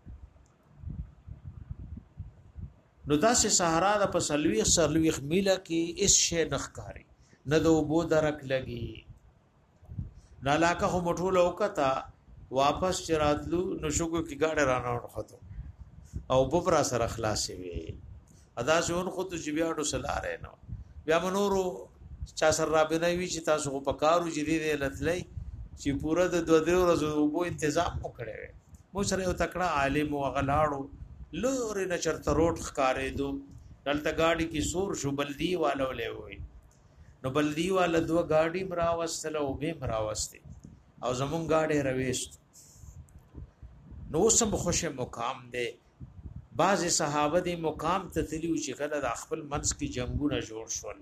نو داسې صحرا د پسلوي سرلوي خمیله کې اس شی نخکاری نه د وبو درک لګي نه علاقه هم ټوله وکتا واپس چراتلو نو شګو کې گاډه رانه وخته او ببرا سره خلاصې وي ادا شون خو ته جبیاړو سلاره نو بیا منورو چا سره رابنه وی چې تاسو په کارو جدي لتلې چې پورا د دوه درو ورځې وبو تنظیم وکړي مو سره یو تکړه عالم او غلاړو لوري نه چرته روټ ښکارې دو دلته گاډي کې سور شو بلدی والو له وي نو بلدی والا دوه گاډي مراوستله او به مراوسته او زمون گاډي رويست نو سم خوشه مقام دی بعض صحابه دی مقام ته تلیو چې کله د خپل منځ کې جنگونه جوړ شول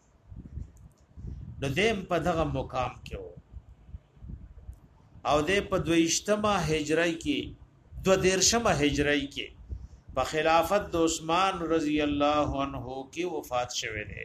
نو دیم په دغه مقام کې او د په دویشتمه هجری کې دو دیرشمه هجری کې په خلافت د عثمان رضی الله عنه کې وفات شوه دی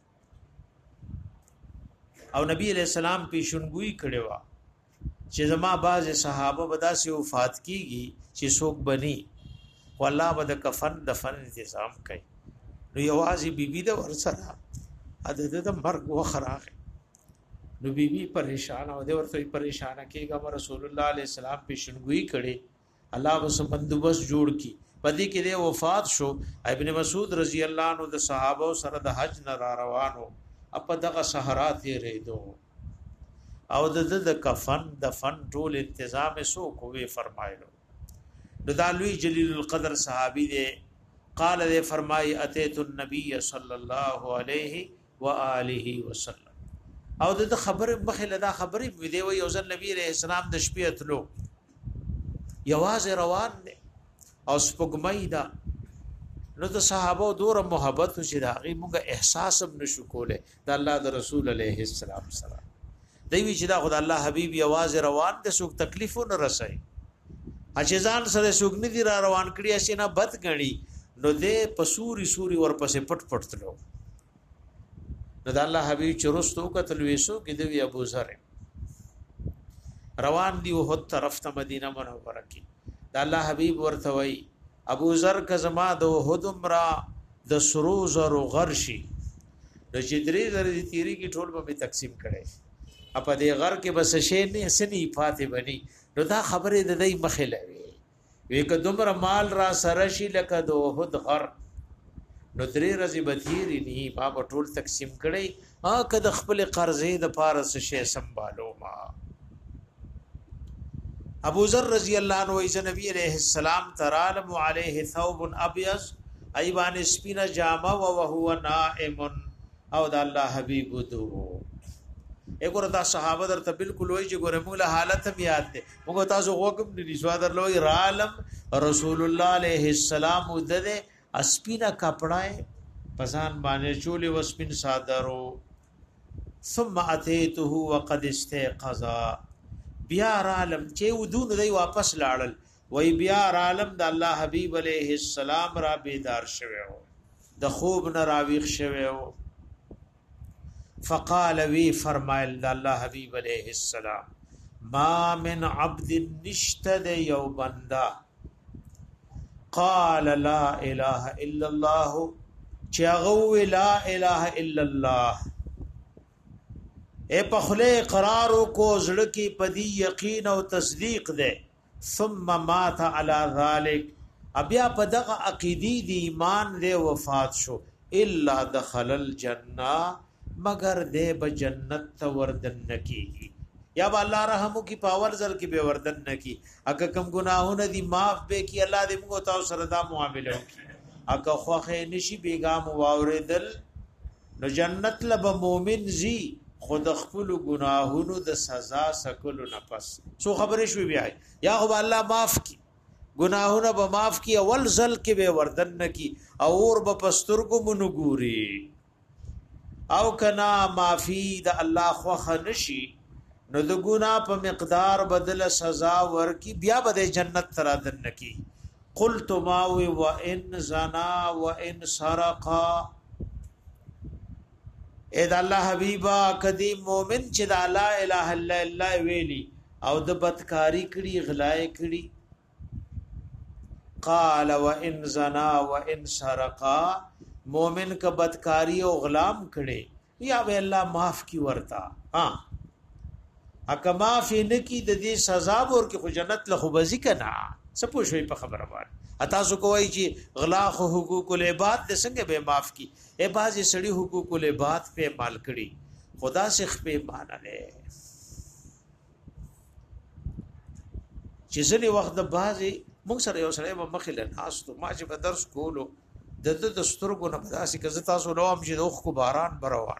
او نبی علیہ السلام پیشنګوئی کړي وا چې زما بعض صحابه بداسي وفات کیږي چې څوک بني والله بد کفن دفن تنظیم کوي نو یوازې بیبي د ورسره عدد د مرګ وخراغه نو بیبي پریشان او د ورته پریشان کېږي رسول الله علیه السلام پیشنګوئی کړي الله وس بندوبست جوړ کی پدې کې د وفات شو ابن مسعود رضی الله عنه د صحابه سره د حج نه را روانو اپ دغه صحرات یې ریدو او د د کفن دفن ټول تنظیم سو کوې فرمایلو د دالوی جلیل القدر صحابي دی قال دې فرمای اتیت النبي صلی الله علیه و آله وسلم او د خبر مخله دا خبرې وی دی یو ځل نبی رحم السلام د شپې اتلو یواز روان دی او سپګمای دا نو د صحابه دور محبت چې دا غي موږ احساس هم نشو کوله د الله د رسول علیه السلام سره دوی چې دا خدای الله حبیب یواز روان د سوک تکلیفونه رسي اجزان سره سوک نه دی را روان کړی اسنه بد غني نو دې پسوري سوري ورپسې پټ پټ تلو نو د الله حبیب چرستو کتل وېسو کې دی ابو ذر روان دی وه طرف ته مدینه منوره کې د الله حبیب ورته وای ابو ذر کزما د هدم را د سروز او غرشي د جدري زری تیری کی ټول به تقسیم کړي اپ دې غر کې بس شي نه سني فاتح بني نو دا خبره د دې مخه لوي وی کدمر مال را سرشي لکه د هد غر نو درې رزي بثيري ني ما ټول تقسیم کړي ها کده خپل قرضې د پارس شي سنبالو ما ابو ذر رضی الله عنه ایز نبی علیہ السلام ترالم علیه ثوب ابيض ایوان سپینا جامه او وهو نائم او د الله حبیب دو اګور دا صحابه درته بالکل وای چې ګوره موږ له حالت یاد ده موږ تاسو وګم دي سوادر لوی رالم رسول الله علیه السلام دده اسپینا کپڑای پسان باندې چولې وسپین صادرو ثم اتيته وقد استيقظ بیا عالم چې ودون دی واپس لاړل وای بیا عالم د الله حبیب علیه السلام را بیدار شوه د خوب نه راویښ شوه فقال وی فرمایل د الله حبیب علیه السلام ما من عبد نشتد یو بندا قال لا اله الا الله چاغو لا اله الا الله اے پخله قرار کو زړه کی پدی یقین او تصدیق ده ثم مات على ذلك ابیا په دغه عقیدی دی ایمان دی وفات شو الا دخل الجنه مگر دې به جنت ته وردن نکیږي یا الله رحمو کی پاور زل کی به وردن نکی اګه کم گناهونه دی معاف به کی الله دې موږ تاسو سره دا معاملې وکړي اګه خوخه نشي بیګام واوریدل نو جنت لب مومن زی خود خپل گناهونو د سزا سکلو نفس سو خبرې شوې بیا یا خو الله معاف کی گناهونه به معاف کی اول زل کې به وردن نکی اور به پسترګو منګوري او کنا معافی د الله خوخه نشي نو د ګناه په مقدار بدل سزا ورکی بیا به جنت ترا دن نکی قلت ما و ان زنا و ان سرقا اې د الله حبيبا کدی مومن چې د لا اله الا الله ویلی او د بدکاری کړي غلای کړي قال وان زنا وان سرقا مومن ک بدکاری او غلام کړي یا به الله معاف کی ورتا ها اکه معاف نه کی د دې سزا ور کې خو جنت له خو بزی کنا سپو شوي په خبره باندې اتا سو کوی چې غلا خو حقوق العباد د څنګه به معاف کی اے بازي سړي حقوق العباد په مال کړي خدا سے خپې معنا نه چې ځنی وخت د بازي موږ سره یو سره مخې له ناستو ما چې په درس کولو د د دستورګو نه بداسي کزه تاسو نو هم چې دوخ کو باران بروان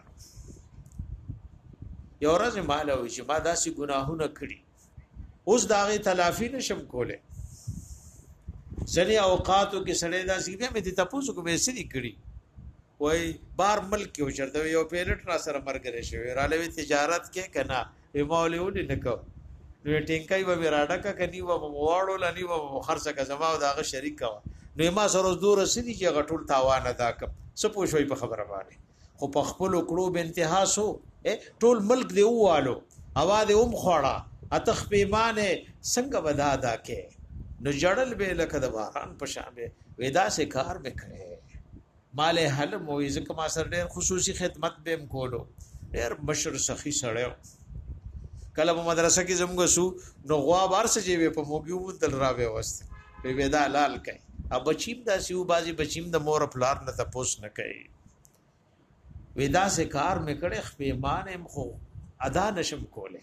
یو ورځ مال او چې ما داسي ګناهونه کړی اوس داغه تلافی نشم کوله ځنی اوقاتو کې سړی داسي بیا مې ته تاسو کو مې سړي کړی وای بار ملک یو چرته یو پیلټ را سره مرګره شوی را لوي تجارت کې کنا به مولوی نه کو نو ټینګای و میراډا کا کني و واړو لني و خرڅه کا زما او داغه شریک کا نو ما سره دور سدي چې غټول تاوان ادا ک څه پوښوي په خبره باندې خو په خپل کړو به انتها سو ټول ملک دی واله هوا دې اوم خوړه اتخ پیمانه څنګه ودا ادا کې نو جړل به لکه د باران په شابه ودا سے کار وکړي مال حل مویز کما سر ډېر خصوصي خدمت به کولو ډېر بشر سخی سړیو کله په مدرسه کې زموږ سو نو غوا بار سجې په موګیو دل راوي واست په ودا لال کوي اب بچیم دا سیو بازي بچیم د مور پلار نه تپوس نه کوي ودا سے کار میکړه خپېمان هم خو ادا نشم کوله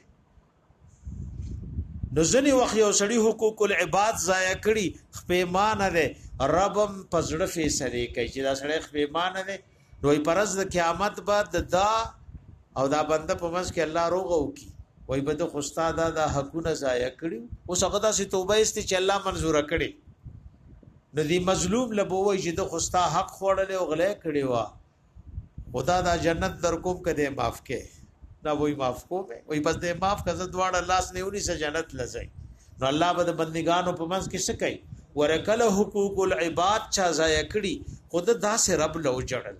نزنی وخت یو سړی حقوق العباد ضایع کړي خپېمان ده ربم پزړه فیصله کوي چې دا سړی خپېمان ده نوې پرز د قیامت بعد دا او دا بنده په منځ کې الله روغو کی وای بده خوستا دا د حقونه ضایع کړي اوس هغه د توبه است چې الله منزور کړي ندی مظلوم لبوي چې د خوستا حق خوړل او غلې کړي وا خدا دا جنت در کوم کده معاف کې دا وای معاف کوم وای پس دې معاف کزه دواړه لاس نه ونی سه جنت لځي نو الله به د بندګانو په منځ کې څه کوي ورکل حقوق العباد چا ضایع کړي خود دا سه رب لو جړل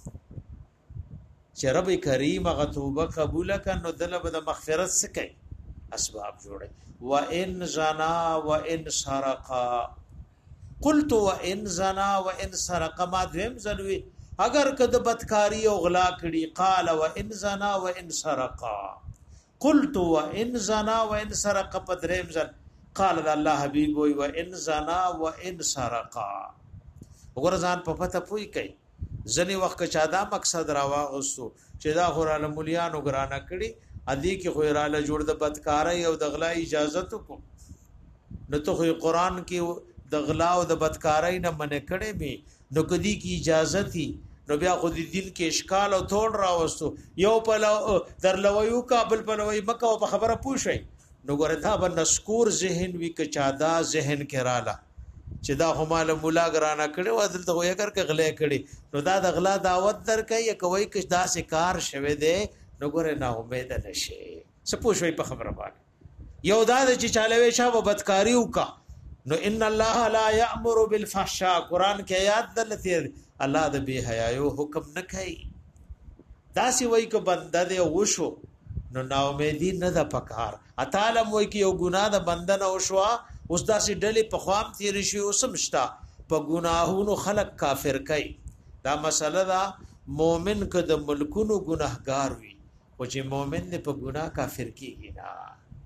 چې رب کریم غتوبه قبول کړي دله به د مغفرت څه کوي اسباب جوړي و ان زنا و ان سرقا قلت و ان زنا و ان سرقا ما دویم زلوي اگر کد بدکاری او غلا کړي قال و ان زنا و ان سرقا قلت و ان زنا و ان سرقا پدریم زل قال الله حبيب و ان زنا و ان سرقا وګور ځان په پته پوي کوي ځنی وخت چا دا مقصد راواغستو چې دا خوراله مليانو ګرانه کړي ادي کې خوراله جوړ د بدکارۍ او د غلا اجازه تو کو نو ته قرآن کې د غلا او د بدکارۍ نه منع کړي به نو کدی کی اجازه تي نو بیا خو د دین کې اشکال او ټول راوستو یو په درلویو کابل په لوي مکه په خبره پوښي نو ګره تا به نسکور ذهن وی ک چادا ذهن کې رااله چې دا هماله مولا ګرانه کړي و دلته وې کر کې غلې کړي نو دا د غلا دعوت درکې کوي ک دا شکار شوه دې نو ګره نه امید نشي سپوږی په خبره باندې یو دا چې چالوي شابه بدکاری وکا نو ان الله لا یامر بالفحشاء قران کې آیات دلته الله د بے حیايو حکم نه کوي دا سی وای ک بنده دې وشو نو نا امیدی نه د پکار اتعلم وای کی یو ګناه د بنده نه وشوا اوس دا سی ډلې په خوام تیر شي او سمشتا په ګناهونو خلق کافر کوي دا مسله دا مؤمن ک د ملکونو ګناهګار وي او چې مؤمن نه په ګناه کافر کیږي نه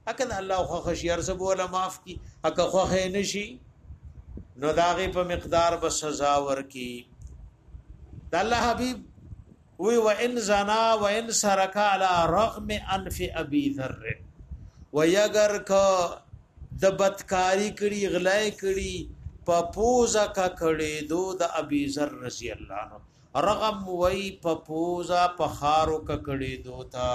اکه الله خو خشیر سب ولا معاف کی اکه خو نشي نو داغه په مقدار به سزا ورکی د الله حبیب وی وان زنا وان سرک علی رغم انف ابي ذر ويگر ک د بدکاری کړي غلای کړي په پوزا کا کړي دو د ابي ذر رضی الله عنه رغم وی په پوزا په خارو کا کړي دو تا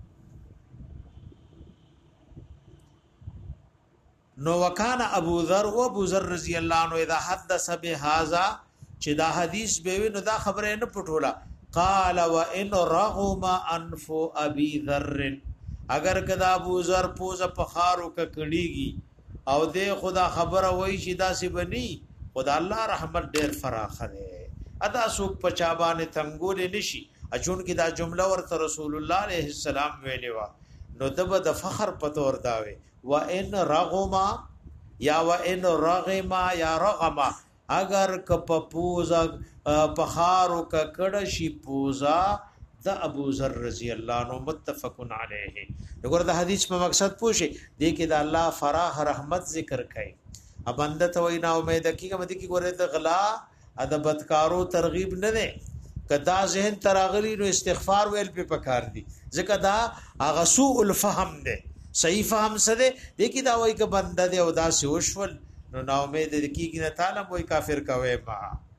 نو وکانا ابو ذر و ابو ذر رضی الله عنه اذا حدث بهذا چې دا حدیث به وي نو دا خبره نه پټولا قال وان رغم انف ابي ذر اگر کدا ابو ذر پوز په خارو ک کړيږي او دې خدا خبره وای چې دا سی بني خدا الله رحمت ډېر فراخ ده ادا سوق پچابانه تنګول نشي اچون کی دا جمله ورته رسول الله عليه السلام ویلې وا نو دبه د فخر پتور داوي وان رغما یا وان رغما یا رغما اگر ک پپوزا پخارو ک کډ شي پوزا د ابو ذر رضی الله عنه متفقن علیه وګوره د حدیث په مقصد پوښي دې کې د الله فراح رحمت ذکر کړي ابند ته وینا امید کی کوم دي کی ګوره د غلا ادبت کارو ترغیب نه ده کدا ذهن تراغلی نو استغفار ویل په پکار دي ځکه دا هغه سوء الفهم ده صحیح فهم سره دې کی دا وای ک بنده دی او دا سوشول نو نا امید دې کیږي نه تعالی وای کافر کوي ما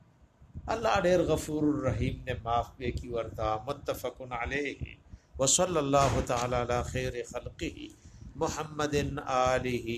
الله ډېر غفور الرحیم نے معاف به کی ورتا متفقن علیه وصلی الله تعالی علی خیر خلقه محمد آله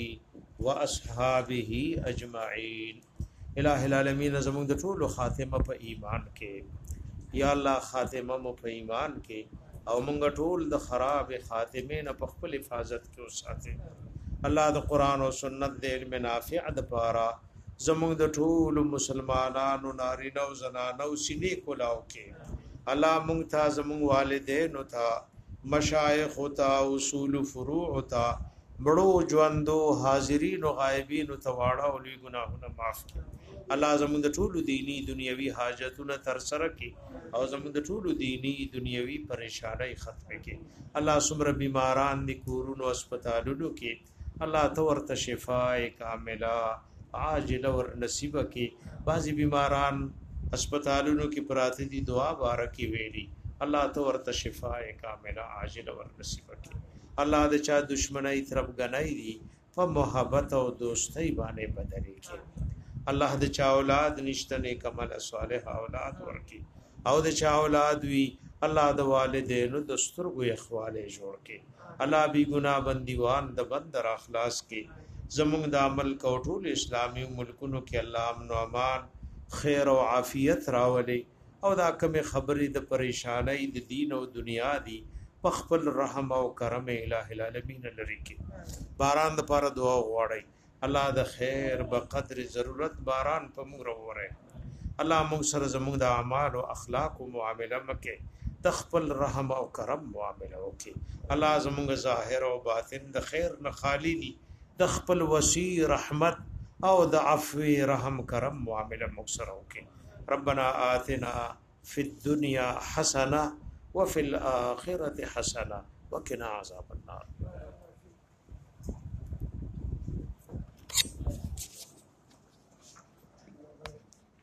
واصحابه اجمعین الہ العالمین زمون د ټول خاتمه په ایمان کې یا الله خاتمه مو په ایمان کې او مونږ ټول د خراب خاتمه نه په خپل حفاظت کې وساته الله د قران او سنت د علم نافع د پاره زمونږ د ټول مسلمانانو نارینه او زنانو سینې کولاو کې الله مونږ ته زمونږ والدین او ته مشایخ او ته اصول فروع او ته بڑو ژوندو حاضرین او غایبین او ته واړه او لوی ګناهونه معاف کړي الله زمونږ د ټول دینی دنیوي حاجتونه تر سره کړي او زمونږ د ټول دینی دنیوي پریشانای ختم کړي الله سمره بیماران دي کورونو هسپتالونو کې الله ته ورته شفای کامله عاجله ور نصیب کړي بعضی بیماران هسپتالونو کې پراته دي دعا بارکی ویلي الله ته ورته شفای کامله عاجله ور نصیب کړي الله د چا دشمنی طرف غنای دي په محبت او دوستۍ باندې بدلې کړي الله د چا اولاد نشته نیک عمل صالح اولاد ورکی او د چا اولاد وی الله د والدینو د سترګو اخواله جوړ کې الله بی ګناه بندیوان د بندر اخلاص کې زموږ د عمل کوټول اسلامي ملکونو کې الله امن او امان خیر او عافیت راولي او دا کوم خبرې د پریشانای د دین او دنیا دی په خپل رحم او کرم الہ العالمین لري کې باران د پر دعا غواړي الله د خیر په قدر ضرورت باران په موږ وره الله موږ سره زموږ د اعمال او اخلاق او معامله مکه تخپل رحم او کرم معامله وکي الله زموږ ظاهر او باطن د خیر نه خالی دي د خپل وسیع رحمت او د عفو رحم کرم معامله موږ سره وکي ربنا آتنا فی الدنيا حسنه وفي الاخره حسنه وقنا عذاب النار